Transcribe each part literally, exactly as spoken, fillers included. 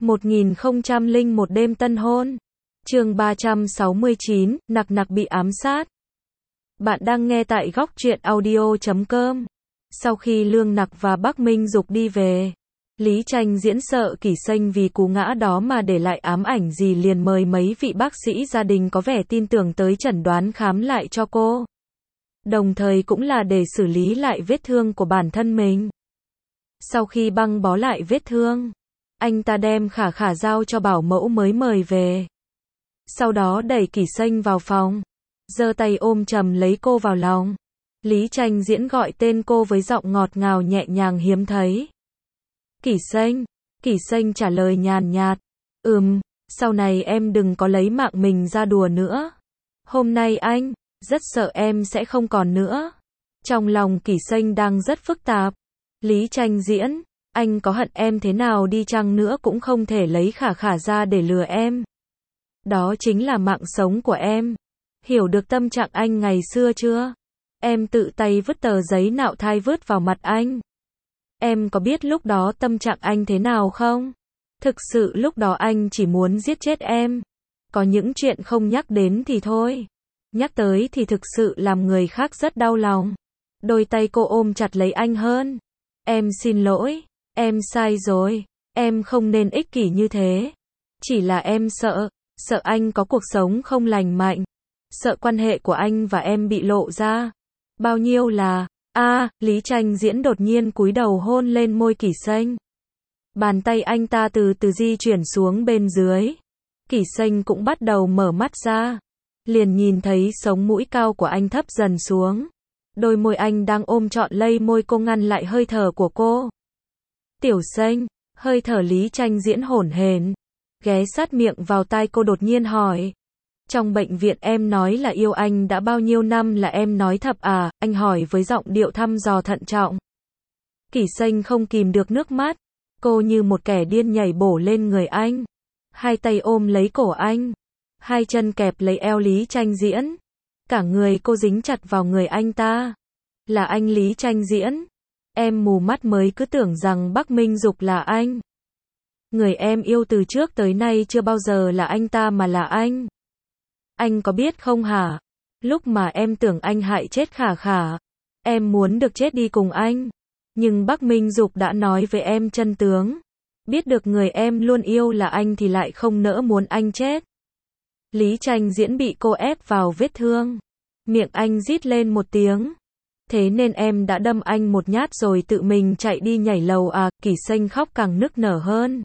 một nghìn không trăm lẻ một đêm tân hôn. Chương ba trăm sáu mươi chín, nặc nặc bị ám sát. Bạn đang nghe tại góc truyện audio chấm com. Sau khi Lương Nặc và Bắc Minh Dục đi về, Lý Tranh Diễn sợ Kỷ Sanh vì cú ngã đó mà để lại ám ảnh gì, liền mời mấy vị bác sĩ gia đình có vẻ tin tưởng tới chẩn đoán khám lại cho cô. Đồng thời cũng là để xử lý lại vết thương của bản thân mình. Sau khi băng bó lại vết thương, anh ta đem Khả Khả giao cho bảo mẫu mới mời về. Sau đó đẩy Kỷ Sanh vào phòng, giơ tay ôm chầm lấy cô vào lòng. Lý Tranh Diễn gọi tên cô với giọng ngọt ngào nhẹ nhàng hiếm thấy. Kỷ Sanh. Kỷ Sanh trả lời nhàn nhạt. Ừm, sau này em đừng có lấy mạng mình ra đùa nữa. Hôm nay anh rất sợ em sẽ không còn nữa. Trong lòng Kỷ Sanh đang rất phức tạp. Lý Tranh Diễn, anh có hận em thế nào đi chăng nữa cũng không thể lấy Khả Khả ra để lừa em. Đó chính là mạng sống của em. Hiểu được tâm trạng anh ngày xưa chưa? Em tự tay vứt tờ giấy nạo thai vứt vào mặt anh. Em có biết lúc đó tâm trạng anh thế nào không? Thực sự lúc đó anh chỉ muốn giết chết em. Có những chuyện không nhắc đến thì thôi. Nhắc tới thì thực sự làm người khác rất đau lòng. Đôi tay cô ôm chặt lấy anh hơn. Em xin lỗi. Em sai rồi. Em không nên ích kỷ như thế. Chỉ là em sợ. Sợ anh có cuộc sống không lành mạnh. Sợ quan hệ của anh và em bị lộ ra. Bao nhiêu là... a à, Lý Tranh Diễn đột nhiên cúi đầu hôn lên môi Kỷ Sanh. Bàn tay anh ta từ từ di chuyển xuống bên dưới. Kỷ Sanh cũng bắt đầu mở mắt ra. Liền nhìn thấy sống mũi cao của anh thấp dần xuống. Đôi môi anh đang ôm trọn lấy môi cô ngăn lại hơi thở của cô. Tiểu Sanh, hơi thở Lý Tranh Diễn hổn hển, ghé sát miệng vào tai cô đột nhiên hỏi. Trong bệnh viện em nói là yêu anh đã bao nhiêu năm, là em nói thật à? Anh hỏi với giọng điệu thăm dò thận trọng. Kỷ Sanh không kìm được nước mắt. Cô như một kẻ điên nhảy bổ lên người anh. Hai tay ôm lấy cổ anh. Hai chân kẹp lấy eo Lý Tranh Diễn. Cả người cô dính chặt vào người anh ta. Là anh Lý Tranh Diễn. Em mù mắt mới cứ tưởng rằng Bắc Minh Dục là anh. Người em yêu từ trước tới nay chưa bao giờ là anh ta mà là anh. Anh có biết không hả? Lúc mà em tưởng anh hại chết Khả Khả, em muốn được chết đi cùng anh. Nhưng Bắc Minh Dục đã nói với em chân tướng. Biết được người em luôn yêu là anh thì lại không nỡ muốn anh chết. Lý Tranh Diễn bị cô ép vào vết thương. Miệng anh rít lên một tiếng. Thế nên em đã đâm anh một nhát rồi tự mình chạy đi nhảy lầu à? Kỷ Sanh khóc càng nức nở hơn.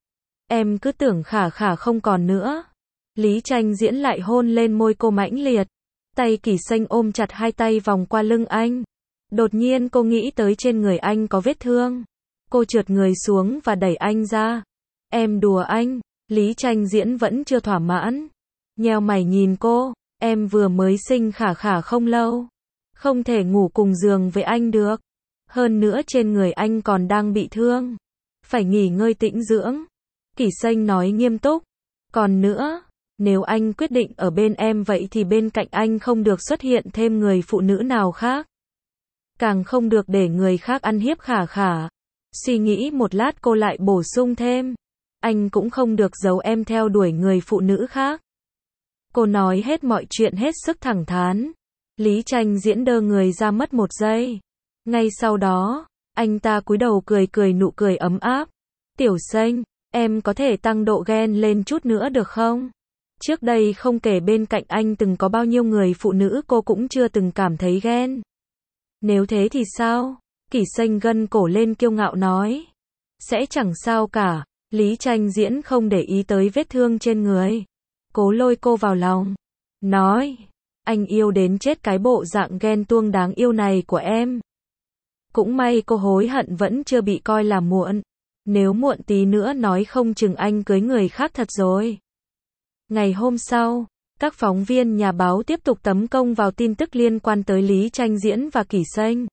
Em cứ tưởng Khả Khả không còn nữa. Lý Tranh Diễn lại hôn lên môi cô mãnh liệt. Tay Kỷ Sanh ôm chặt hai tay vòng qua lưng anh. Đột nhiên cô nghĩ tới trên người anh có vết thương. Cô trượt người xuống và đẩy anh ra. Em đùa anh. Lý Tranh Diễn vẫn chưa thỏa mãn. Nheo mày nhìn cô. Em vừa mới sinh Khả Khả không lâu. Không thể ngủ cùng giường với anh được. Hơn nữa trên người anh còn đang bị thương. Phải nghỉ ngơi tĩnh dưỡng. Kỷ Sanh nói nghiêm túc. Còn nữa, nếu anh quyết định ở bên em vậy thì bên cạnh anh không được xuất hiện thêm người phụ nữ nào khác. Càng không được để người khác ăn hiếp Khả Khả. Suy nghĩ một lát cô lại bổ sung thêm. Anh cũng không được giấu em theo đuổi người phụ nữ khác. Cô nói hết mọi chuyện hết sức thẳng thắn. Lý Tranh Diễn đơ người ra mất một giây. Ngay sau đó, anh ta cúi đầu cười cười nụ cười ấm áp. Tiểu Sanh, em có thể tăng độ ghen lên chút nữa được không? Trước đây không kể bên cạnh anh từng có bao nhiêu người phụ nữ cô cũng chưa từng cảm thấy ghen. Nếu thế thì sao? Kỷ Sanh gân cổ lên kiêu ngạo nói. Sẽ chẳng sao cả. Lý Tranh Diễn không để ý tới vết thương trên người. Cố lôi cô vào lòng. Nói. Anh yêu đến chết cái bộ dạng ghen tuông đáng yêu này của em. Cũng may cô hối hận vẫn chưa bị coi là muộn. Nếu muộn tí nữa nói không chừng anh cưới người khác thật rồi. Ngày hôm sau, các phóng viên nhà báo tiếp tục tấn công vào tin tức liên quan tới Lý Tranh Diễn và Kỷ Sanh.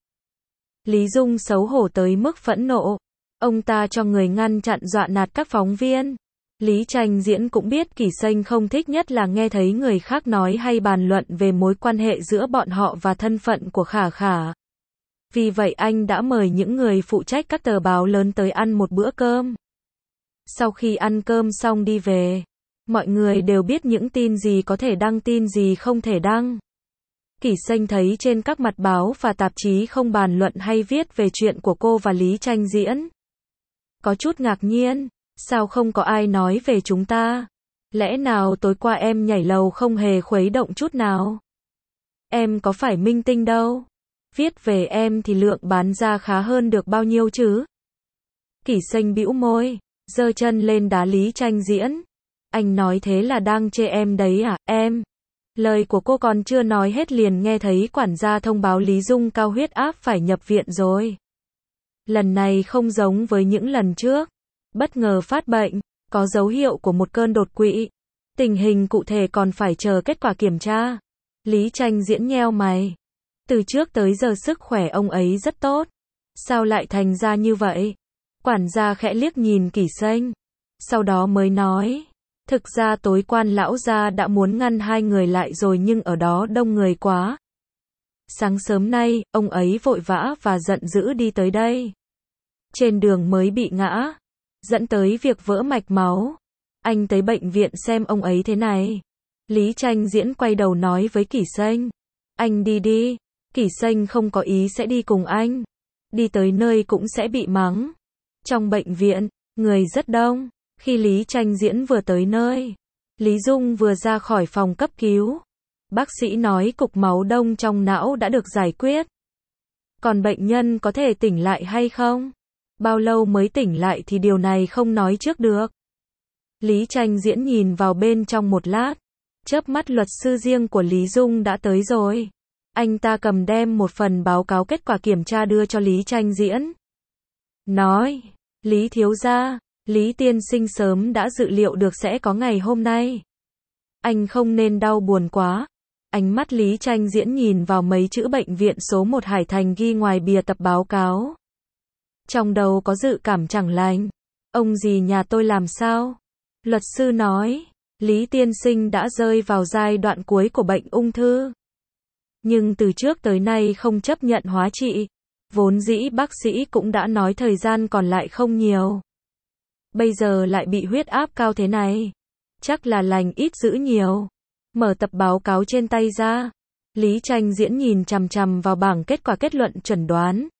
Lý Dung xấu hổ tới mức phẫn nộ. Ông ta cho người ngăn chặn dọa nạt các phóng viên. Lý Tranh Diễn cũng biết Kỷ Sanh không thích nhất là nghe thấy người khác nói hay bàn luận về mối quan hệ giữa bọn họ và thân phận của Khả Khả. Vì vậy anh đã mời những người phụ trách các tờ báo lớn tới ăn một bữa cơm. Sau khi ăn cơm xong đi về, mọi người đều biết những tin gì có thể đăng, tin gì không thể đăng. Kỷ Xanh thấy trên các mặt báo và tạp chí không bàn luận hay viết về chuyện của cô và Lý Tranh Diễn. Có chút ngạc nhiên, sao không có ai nói về chúng ta? Lẽ nào tối qua em nhảy lầu không hề khuấy động chút nào? Em có phải minh tinh đâu. Viết về em thì lượng bán ra khá hơn được bao nhiêu chứ? Kỷ Xanh bĩu môi, giơ chân lên đá Lý Tranh Diễn. Anh nói thế là đang chê em đấy à, em? Lời của cô còn chưa nói hết liền nghe thấy quản gia thông báo Lý Dung cao huyết áp phải nhập viện rồi. Lần này không giống với những lần trước. Bất ngờ phát bệnh, có dấu hiệu của một cơn đột quỵ. Tình hình cụ thể còn phải chờ kết quả kiểm tra. Lý Tranh Diễn nheo mày. Từ trước tới giờ sức khỏe ông ấy rất tốt. Sao lại thành ra như vậy? Quản gia khẽ liếc nhìn Kỷ Xanh. Sau đó mới nói. Thực ra tối quan lão gia đã muốn ngăn hai người lại rồi nhưng ở đó đông người quá. Sáng sớm nay, ông ấy vội vã và giận dữ đi tới đây. Trên đường mới bị ngã, dẫn tới việc vỡ mạch máu. Anh tới bệnh viện xem ông ấy thế này. Lý Tranh Diễn quay đầu nói với Kỷ Xanh. Anh đi đi. Kỷ Xanh không có ý sẽ đi cùng anh. Đi tới nơi cũng sẽ bị mắng. Trong bệnh viện, người rất đông. Khi Lý Tranh Diễn vừa tới nơi, Lý Dung vừa ra khỏi phòng cấp cứu. Bác sĩ nói cục máu đông trong não đã được giải quyết. Còn bệnh nhân có thể tỉnh lại hay không? Bao lâu mới tỉnh lại thì điều này không nói trước được. Lý Tranh Diễn nhìn vào bên trong một lát. Chớp mắt luật sư riêng của Lý Dung đã tới rồi. Anh ta cầm đem một phần báo cáo kết quả kiểm tra đưa cho Lý Tranh Diễn. Nói, Lý thiếu gia, Lý tiên sinh sớm đã dự liệu được sẽ có ngày hôm nay. Anh không nên đau buồn quá. Ánh mắt Lý Tranh Diễn nhìn vào mấy chữ bệnh viện số một Hải Thành ghi ngoài bìa tập báo cáo. Trong đầu có dự cảm chẳng lành. Ông dì nhà tôi làm sao? Luật sư nói, Lý tiên sinh đã rơi vào giai đoạn cuối của bệnh ung thư. Nhưng từ trước tới nay không chấp nhận hóa trị. Vốn dĩ bác sĩ cũng đã nói thời gian còn lại không nhiều. Bây giờ lại bị huyết áp cao thế này. Chắc là lành ít dữ nhiều. Mở tập báo cáo trên tay ra. Lý Tranh Diễn nhìn chằm chằm vào bảng kết quả kết luận chẩn đoán.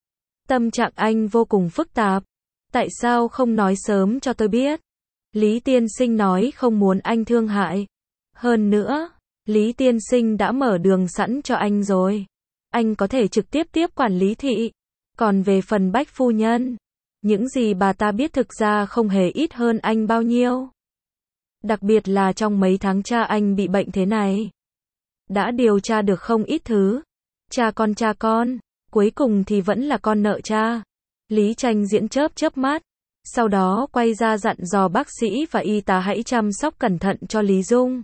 Tâm trạng anh vô cùng phức tạp. Tại sao không nói sớm cho tôi biết? Lý tiên sinh nói không muốn anh thương hại. Hơn nữa, Lý tiên sinh đã mở đường sẵn cho anh rồi. Anh có thể trực tiếp tiếp quản Lý thị. Còn về phần Bách phu nhân, những gì bà ta biết thực ra không hề ít hơn anh bao nhiêu. Đặc biệt là trong mấy tháng cha anh bị bệnh thế này. Đã điều tra được không ít thứ. Cha con cha con, cuối cùng thì vẫn là con nợ cha. Lý Tranh Diễn chớp chớp mắt. Sau đó quay ra dặn dò bác sĩ và y tá hãy chăm sóc cẩn thận cho Lý Dung.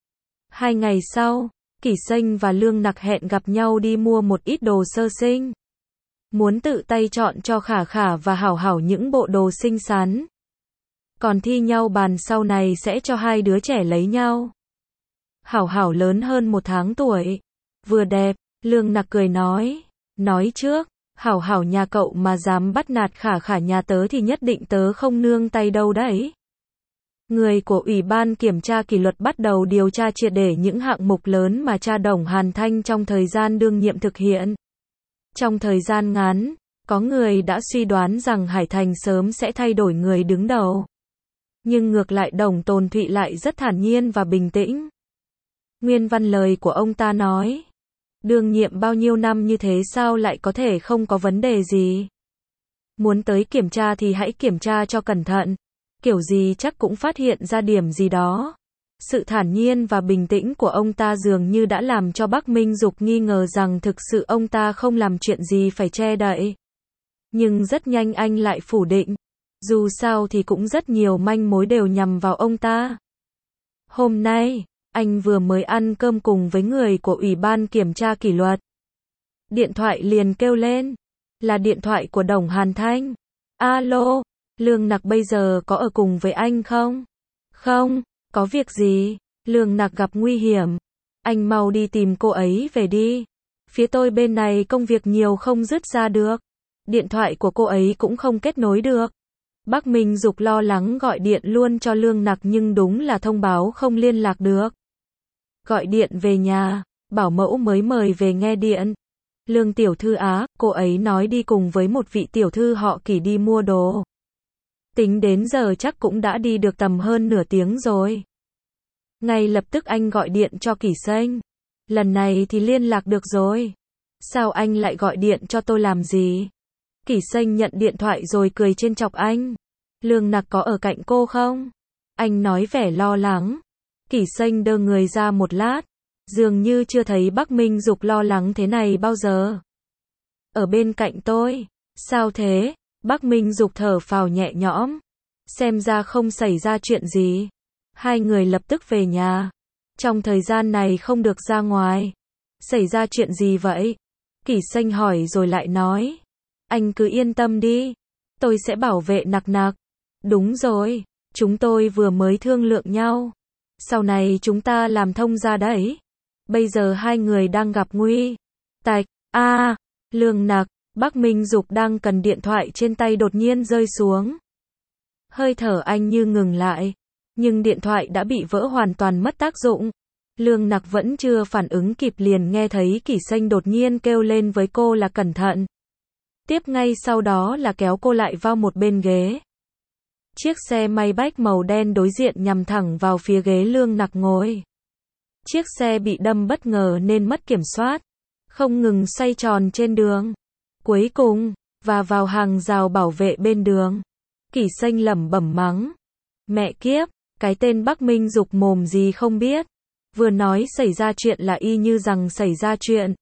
Hai ngày sau, Kỷ Xanh và Lương Nặc hẹn gặp nhau đi mua một ít đồ sơ sinh. Muốn tự tay chọn cho Khả Khả và Hảo Hảo những bộ đồ xinh xắn. Còn thi nhau bàn sau này sẽ cho hai đứa trẻ lấy nhau. Hảo Hảo lớn hơn một tháng tuổi. Vừa đẹp, Lương Nặc cười nói. Nói trước, Hảo Hảo nhà cậu mà dám bắt nạt Khả Khả nhà tớ thì nhất định tớ không nương tay đâu đấy. Người của Ủy ban Kiểm tra Kỷ luật bắt đầu điều tra triệt để những hạng mục lớn mà cha Đồng Hàn Thanh trong thời gian đương nhiệm thực hiện. Trong thời gian ngắn, có người đã suy đoán rằng Hải Thành sớm sẽ thay đổi người đứng đầu. Nhưng ngược lại Đồng Tồn Thụy lại rất thản nhiên và bình tĩnh. Nguyên văn lời của ông ta nói. Đương nhiệm bao nhiêu năm như thế sao lại có thể không có vấn đề gì? Muốn tới kiểm tra thì hãy kiểm tra cho cẩn thận. Kiểu gì chắc cũng phát hiện ra điểm gì đó. Sự thản nhiên và bình tĩnh của ông ta dường như đã làm cho Bắc Minh Dục nghi ngờ rằng thực sự ông ta không làm chuyện gì phải che đậy. Nhưng rất nhanh anh lại phủ định. Dù sao thì cũng rất nhiều manh mối đều nhằm vào ông ta. Hôm nay, anh vừa mới ăn cơm cùng với người của Ủy ban Kiểm tra Kỷ luật. Điện thoại liền kêu lên. Là điện thoại của Đồng Hàn Thanh. Alo, Lương Nặc bây giờ có ở cùng với anh không? Không, có việc gì? Lương Nặc gặp nguy hiểm. Anh mau đi tìm cô ấy về đi. Phía tôi bên này công việc nhiều không dứt ra được. Điện thoại của cô ấy cũng không kết nối được. Bắc Minh Dục lo lắng gọi điện luôn cho Lương Nặc nhưng đúng là thông báo không liên lạc được. Gọi điện về nhà, bảo mẫu mới mời về nghe điện. Lương tiểu thư á, cô ấy nói đi cùng với một vị tiểu thư họ Kỷ đi mua đồ. Tính đến giờ chắc cũng đã đi được tầm hơn nửa tiếng rồi. Ngay lập tức anh gọi điện cho Kỷ Xanh. Lần này thì liên lạc được rồi. Sao anh lại gọi điện cho tôi làm gì? Kỷ Xanh nhận điện thoại rồi cười trêu chọc anh. Lương Nặc có ở cạnh cô không? Anh nói vẻ lo lắng. Kỷ Xanh đơ người ra một lát. Dường như chưa thấy Bắc Minh Dục lo lắng thế này bao giờ. Ở bên cạnh tôi. Sao thế? Bắc Minh Dục thở phào nhẹ nhõm. Xem ra không xảy ra chuyện gì. Hai người lập tức về nhà. Trong thời gian này không được ra ngoài. Xảy ra chuyện gì vậy? Kỷ Xanh hỏi rồi lại nói. Anh cứ yên tâm đi. Tôi sẽ bảo vệ Nặc Nặc. Đúng rồi. Chúng tôi vừa mới thương lượng nhau. Sau này chúng ta làm thông gia đấy. Bây giờ hai người đang gặp nguy. Tạch. A. À, Lương Nặc. Bắc Minh Dục đang cần điện thoại trên tay đột nhiên rơi xuống. Hơi thở anh như ngừng lại. Nhưng điện thoại đã bị vỡ hoàn toàn mất tác dụng. Lương Nặc vẫn chưa phản ứng kịp liền nghe thấy Kỷ Xanh đột nhiên kêu lên với cô là cẩn thận. Tiếp ngay sau đó là kéo cô lại vào một bên ghế. Chiếc xe Maybach màu đen đối diện nhằm thẳng vào phía ghế Lương Nặc ngồi. Chiếc xe bị đâm bất ngờ nên mất kiểm soát. Không ngừng xoay tròn trên đường. Cuối cùng, và vào hàng rào bảo vệ bên đường. Kỷ Xanh lẩm bẩm mắng. Mẹ kiếp, cái tên Bắc Minh Dục mồm gì không biết. Vừa nói xảy ra chuyện là y như rằng xảy ra chuyện.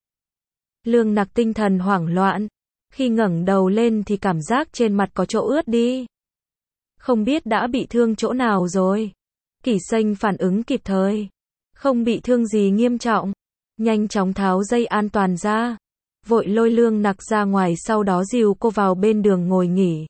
Lương Nặc tinh thần hoảng loạn. Khi ngẩng đầu lên thì cảm giác trên mặt có chỗ ướt đi. Không biết đã bị thương chỗ nào rồi. Kỷ Xanh phản ứng kịp thời. Không bị thương gì nghiêm trọng. Nhanh chóng tháo dây an toàn ra. Vội lôi Lương Nặc ra ngoài sau đó dìu cô vào bên đường ngồi nghỉ.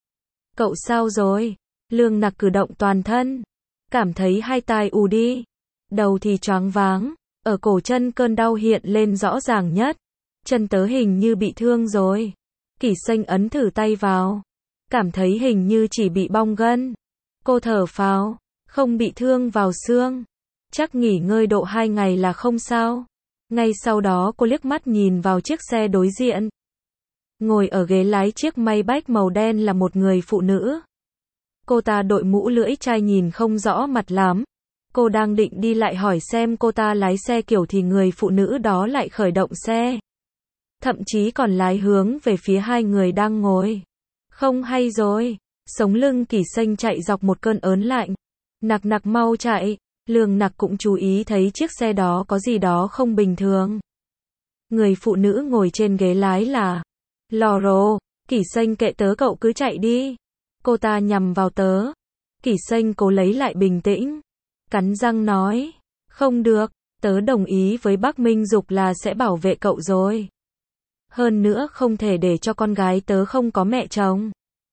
Cậu sao rồi? Lương Nặc cử động toàn thân. Cảm thấy hai tai ù đi. Đầu thì choáng váng. Ở cổ chân cơn đau hiện lên rõ ràng nhất. Chân tớ hình như bị thương rồi. Kỷ Xanh ấn thử tay vào. Cảm thấy hình như chỉ bị bong gân. Cô thở phào. Không bị thương vào xương. Chắc nghỉ ngơi độ hai ngày là không sao. Ngay sau đó cô liếc mắt nhìn vào chiếc xe đối diện. Ngồi ở ghế lái chiếc Maybach màu đen là một người phụ nữ. Cô ta đội mũ lưỡi chai nhìn không rõ mặt lắm. Cô đang định đi lại hỏi xem cô ta lái xe kiểu thì người phụ nữ đó lại khởi động xe. Thậm chí còn lái hướng về phía hai người đang ngồi. Không hay rồi. Sống lưng Kỷ Xanh chạy dọc một cơn ớn lạnh. Nặc Nặc mau chạy. Lương Nặc cũng chú ý thấy chiếc xe đó có gì đó không bình thường. Người phụ nữ ngồi trên ghế lái là Loro. Kỷ Xanh kệ tớ, cậu cứ chạy đi. Cô ta nhằm vào tớ. Kỷ Xanh cố lấy lại bình tĩnh. Cắn răng nói. Không được. Tớ đồng ý với Bắc Minh Dục là sẽ bảo vệ cậu rồi. Hơn nữa không thể để cho con gái tớ không có mẹ chồng.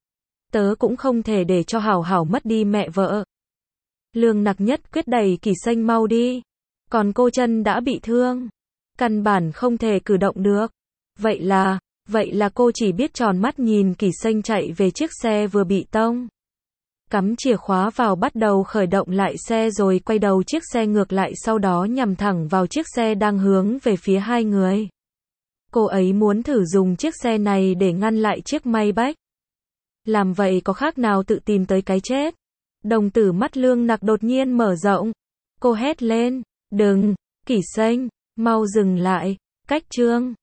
Tớ cũng không thể để cho Hảo Hảo mất đi mẹ vợ. Lương Nặc nhất quyết đẩy Kỷ Xanh mau đi. Còn cô chân đã bị thương. Căn bản không thể cử động được. Vậy là, vậy là cô chỉ biết tròn mắt nhìn Kỷ Xanh chạy về chiếc xe vừa bị tông. Cắm chìa khóa vào bắt đầu khởi động lại xe rồi quay đầu chiếc xe ngược lại sau đó nhằm thẳng vào chiếc xe đang hướng về phía hai người. Cô ấy muốn thử dùng chiếc xe này để ngăn lại chiếc Maybach. Làm vậy có khác nào tự tìm tới cái chết. Đồng tử mắt Lương Nặc đột nhiên mở rộng. Cô hét lên. Đừng, Kỷ Xanh, mau dừng lại. Cách Trương.